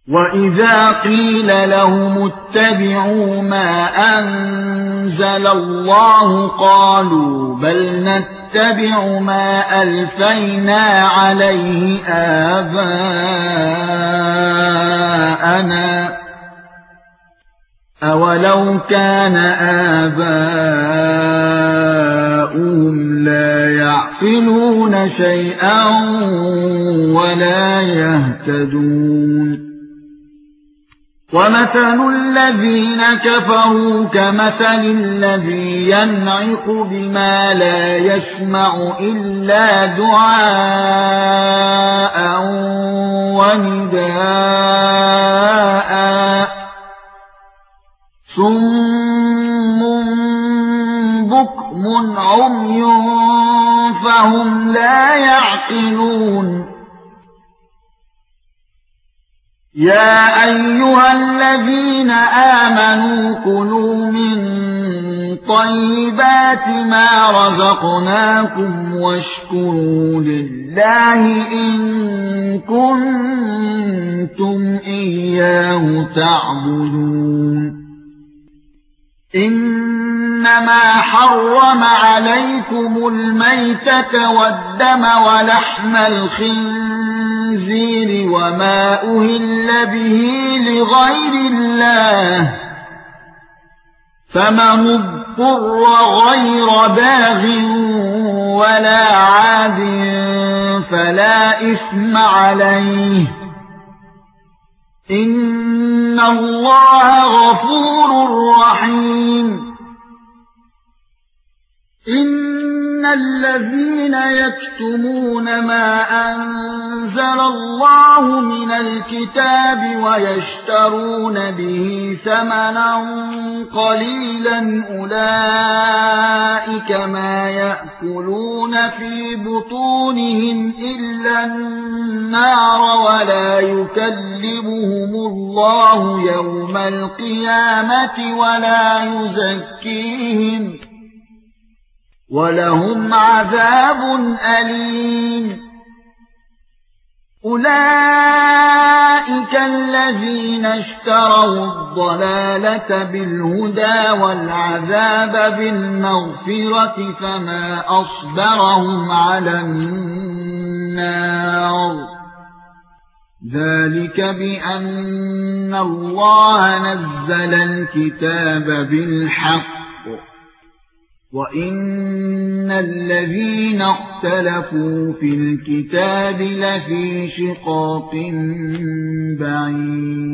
وَإِذَا قِيلَ لَهُمُ اتَّبِعُوا مَا أَنزَلَ اللَّهُ قَالُوا بَلْ نَتَّبِعُ مَا أَلْفَيْنَا عَلَيْهِ آبَاءَنَا أَوَلَوْ كَانَ آبَاؤُهُمْ لَا يَعْقِلُونَ شَيْئًا وَلَا يَهْتَدُونَ وَمَثَلُ الَّذِينَ كَفَرُوا كَمَثَلِ الَّذِي يَنْعِقُ بِمَا لَا يَسْمَعُ إِلَّا دُعَاءً وَنِدَاءً صُمٌّ بُكْمٌ عُمْيٌ فَهُمْ لَا يَعْقِلُونَ يَا أَيُّهَا الَّذِينَ آمَنُوا كُلُوا مِن طَيِّبَاتِ مَا رَزَقْنَاكُمْ وَاشْكُرُوا لِلَّهِ إِن كُنتُمْ إِيَّاهُ تَعْبُدُونَ إِنَّمَا حَرَّمَ عَلَيْكُمُ الْمَيْتَةَ وَالدَّمَ وَلَحْمَ الْخِنزِيرِ وَمَا أُهِلَّ بِهِ لِغَيْرِ اللَّهِ فَمَنِ اضْطُرَّ غَيْرَ بَاغٍ وَلَا عَادٍ فَلَا إِثْمَ عَلَيْهِ إِنَّ اللَّهَ غَفُورٌ رَّحِيمٌ إِنَّ الَّذِينَ يَكْتُمُونَ مَا أَنزَلَ اللَّهُ مِنَ الْكِتَابِ وَيَشْتَرُونَ بِهِ ثَمَنًا قَلِيلًا أُولَئِكَ مَا يَأْكُلُونَ فِي بُطُونِهِمْ إِلَّا النَّارَ وَلَا يُكَلِّمُهُمُ اللَّهُ يَوْمَ الْقِيَامَةِ وَلَا يُزَكِّيهِمْ وَلَهُمْ عَذَابٌ أَلِيمٌ أُولَئِكَ الَّذِينَ اشْتَرَوُا الضَّلَالَةَ بِالْهُدَى وَالْعَذَابَ بِالْمَغْفِرَةِ فَمَا أَصْبَرَهُمْ عَلَى النَّارِ ذَلِكَ بِأَنَّ اللَّهَ نَزَّلَ الْكِتَابَ بِالْحَقِّ وَإِنَّ الَّذِينَ اخْتَلَفُوا فِي الْكِتَابِ لَفِي شِقَاقٍ بَعِيدٍ